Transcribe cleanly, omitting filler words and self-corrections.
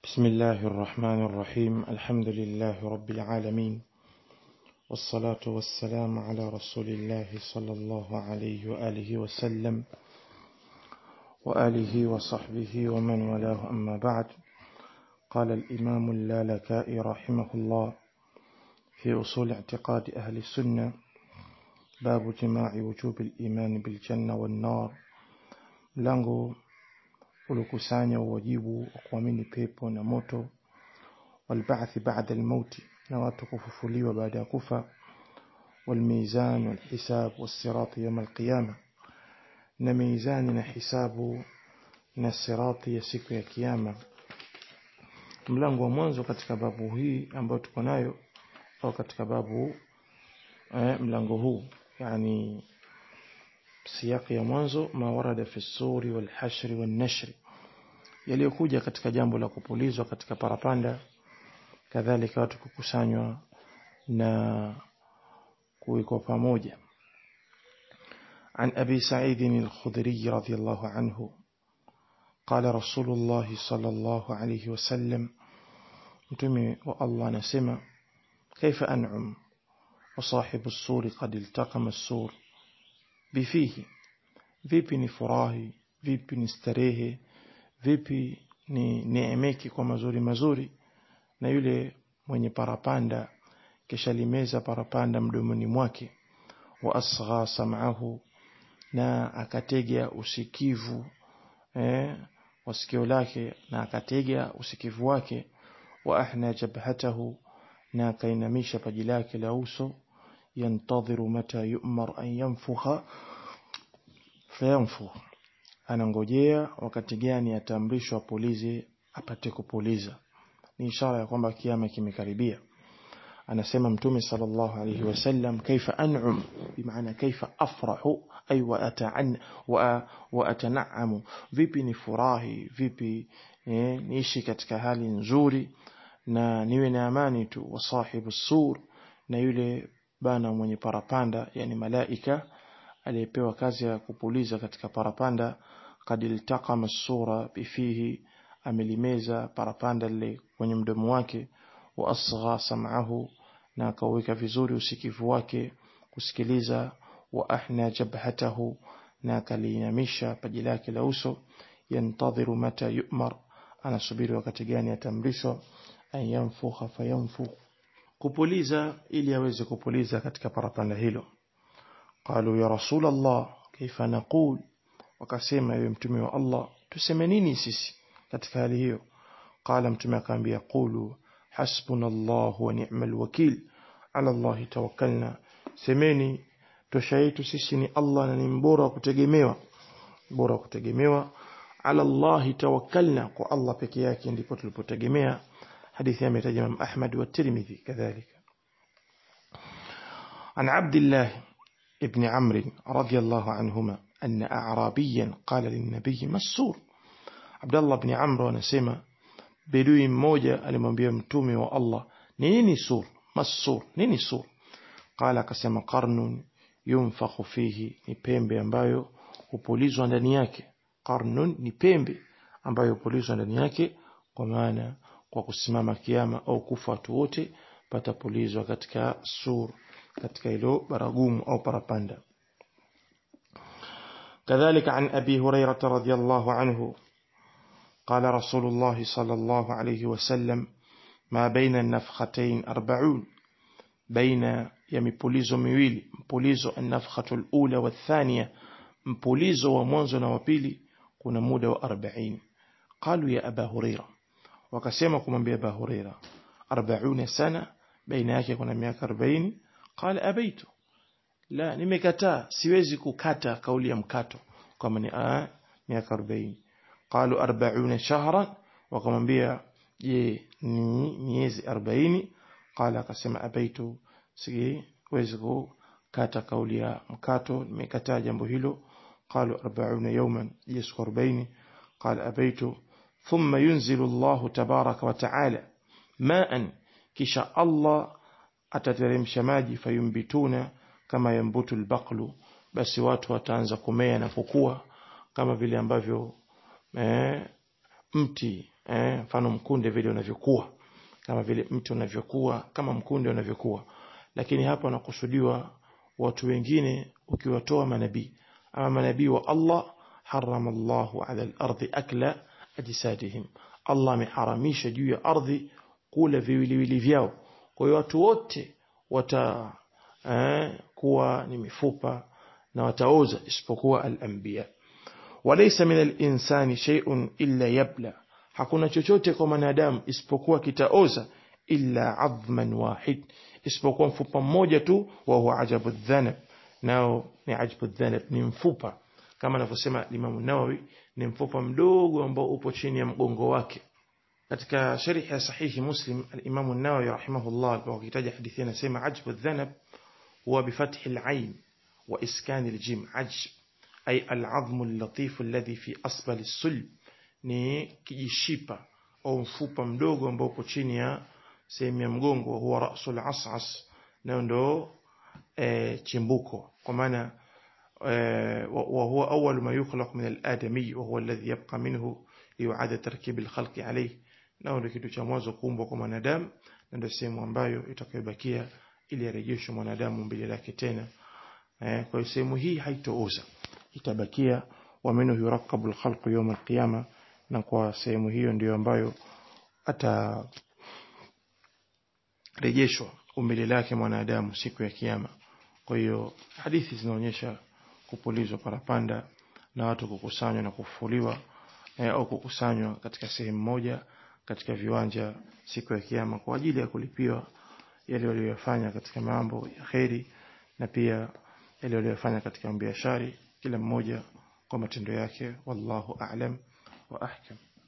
بسم الله الرحمن الرحيم. الحمد لله رب العالمين، والصلاة والسلام على رسول الله صلى الله عليه وآله وسلم وآله وصحبه ومن والاه، أما بعد. قال الإمام اللالكائي رحمه الله في أصول اعتقاد أهل السنة: باب جماع وجوب الإيمان بالجنة والنار. mlango ulikusanya wajibu wa kuamini pepo na moto, والبعث بعد الموت na watu kufufuliwa baada ya kufa, والميزان والحساب والصراط يوم القيامة na mizani na hisabu na sirati ya siku ya kiyama. Mlango wa mwanzo katika babu hii ambayo tuko nayo, au katika babu mlango huu, yani siyaki ya mwanzo, ma warada fi suri wal hashri wal nashri, yaliyokuja katika jambo la kupulizwa katika parapanda, kadhalika watu kukusanywa na kuwekwa pamoja. عن أبي سعيد الخدري رضي الله عنه قال رسول الله صلى الله عليه وسلم: متمي والله نسمع: كيف أنعم وصاحب السور قد التقم السور بفيه. vipi ni furahi, vipi ni starehe, vipi ni neemeki kwa mazuri mazuri, na yule mwenye parapanda kisha limeza parapanda mdomoni mwake, wa asgha sam'ahu, na akategea usikivu wa sikio lake, na akategea usikivu wake, wa ahna jabhatahu, na akainamisha paji lake la uso, yantadhiru mata yu'mar an yanfukha fayanfukh, anangojea wakati gani ataamrishwa apulize apate kupuliza. Ni ishara ya kwamba kiyama kimekaribia. Anasema Mtume sallallahu alayhi wasallam: kaifa an'um, bimaana kaifa afrahu, ay wa atan'amu, vipi ni furahi, vipi niishi katika hali nzuri na niwe na amani tu. Wa sahibu sur, na yule bana mwenye parapanda, yani malaika aliyepewa kazi ya kupuliza katika parapanda, kad iltaqama sura bifihi, amelimeza parapanda lile kwenye mdomo wake, wa asgha sam'ahu, na akaweka vizuri usikivu wake kusikiliza, wa ahna jabhatahu, na akaliinamisha paji lake la uso, yantadhiru mata yu'mar, anasubiri wakati gani atamrishwa, an yanfukha fayanfukh, kupuliza ili aweze kupuliza katika parapanda hilo. Qalu ya Rasul Allah kaifa naqul, wakasema ewe mtume wa Allah, tuseme nini sisi katika hali hiyo? Qala, mtume akaambia: qulu hasbunallahu wa ni'mal wakil, ala Allah tawakkalna, semeni tosha yetu sisi ni Allah na ni mbora wa kutegemewa, bora wa kutegemewa. Ala Allah tawakkalna, kwa Allah pekee yake ndipo tulipotegemea. Hadithi ametaja Imam Ahmad wa Tirmidhi kadhalika. An Abdullah ibn Amr radiyallahu anhuma anna a'rabiyan qala lin-nabiy masur. Abdullah ibn Amr anasema bedui mmoja alimwambia mtume wa Allah, nini sur? Masur, nini sur? Qala, akasema qarnun yunfakhu fihi, ni pembe ambayo hupulizwa ndani yake. Qarnun ni pembe ambayo hupulizwa ndani yake, kwa maana kwa kusimama kiyama au kufa watu wote patapulizwa katika sur, katika hilo baragumu au parapanda. Kadhalika an Abi Hurairah radhiyallahu anhu قال رسول الله صلى الله عليه وسلم: ما بين النفختين 40، بين يمبوليزو miwili, mpulizo النفخة الأولى والثانية, mpulizo wa mwanzo na wa pili, kuna muda wa 40. قالوا يا أبا هريرة, wakasema kumwambia Abu Huraira, 40 sana, baina yake kuna miaka 40. قال أبيت, la, nimekataa, siwezi kukata kauli ya mkato kama ni miaka 40. قالوا 40 شهرا, wakamwambia je ni miezi 40? قال, akasema abaitu, siwezi kukata kauli ya mkato, nimekataa jambo hilo. قالوا 40 يوما, je siku 40? قال abaitu. ثم ينزل الله تبارك وتعالى ماء, kisha Allah atateremsha maji, fayumbituna kama yambutu albaqlu, basi watu wataanza kumea na kukua kama vile ambavyo mti mfano mkunde vile unavyokuwa, kama vile mtu unavyokuwa, kama mkunde unavyokuwa. Lakini hapa wanakusudiwa watu wengine ukiwatoa manabii, ama manabii wa Allah, harrama Allahu ala al-ardi akla ajsadihim, Allah ameharamisha juu ya ardhi kula viwiliwili vyao. Kwa hiyo watu wote kuwa ni mifupa na wataoza isipokuwa al-anbiya. Walaysa min al-insani shay'un illa yabla, hakuna chochote kwa mwanadamu isipokuwa kitaoza, illa adhman wahid, isipokuwa mfupa mmoja tu, wa huwa ajabu dhanab, nao ni ajabu dhanab, ni mfupa kama anavyosema Imam Nawawi, ni mfupa mdogo ambao upo chini ya mgongo wake. Katika sharh ya sahihi Muslim, al-Imam an-Nawawi rahimahullah akitaja hadithi anasema ajabu dhanab huwa bifathi al-ain wa iskan al-jim, ajb ay al-'azm al-latif alladhi fi asfal as-sulb, ni kijishipa au mfupa mdogo ambao upo chini ya sehemu ya mgongo. Huwa ra'sul as'as, na ndo chimbuko, kwa maana wa huwa awwal ma yukhlaq min al-adami wa huwa alladhi yabqa minhu li'ada tarkib al-khalq alayhi, na ndio kitu cha mwanzo kuumbwa kwa mwanadamu, na ndio sehemu ambayo itakayobakia ili arejeshwe mwanadamu mbele lake tena. Kwa hiyo sehemu hii haitooza, itabakia, wa minhu yurakabu al-khalq yawm al-qiyama, na kwa sehemu hiyo ndio ambayo atarejeshwa umbile lake mwanadamu siku ya kiyama. Kwa hiyo hadithi zinaonyesha kupulizwa parapanda na watu kukusanywa na kufufuliwa, au kukusanywa katika sehemu moja katika viwanja siku ya kiyama kwa ajili ya kulipiwa yale waliyofanya katika mambo ya kheri, na pia yale waliyofanya katika biashara, kila mmoja kwa matendo yake. Wallahu a'lam wa ahkam.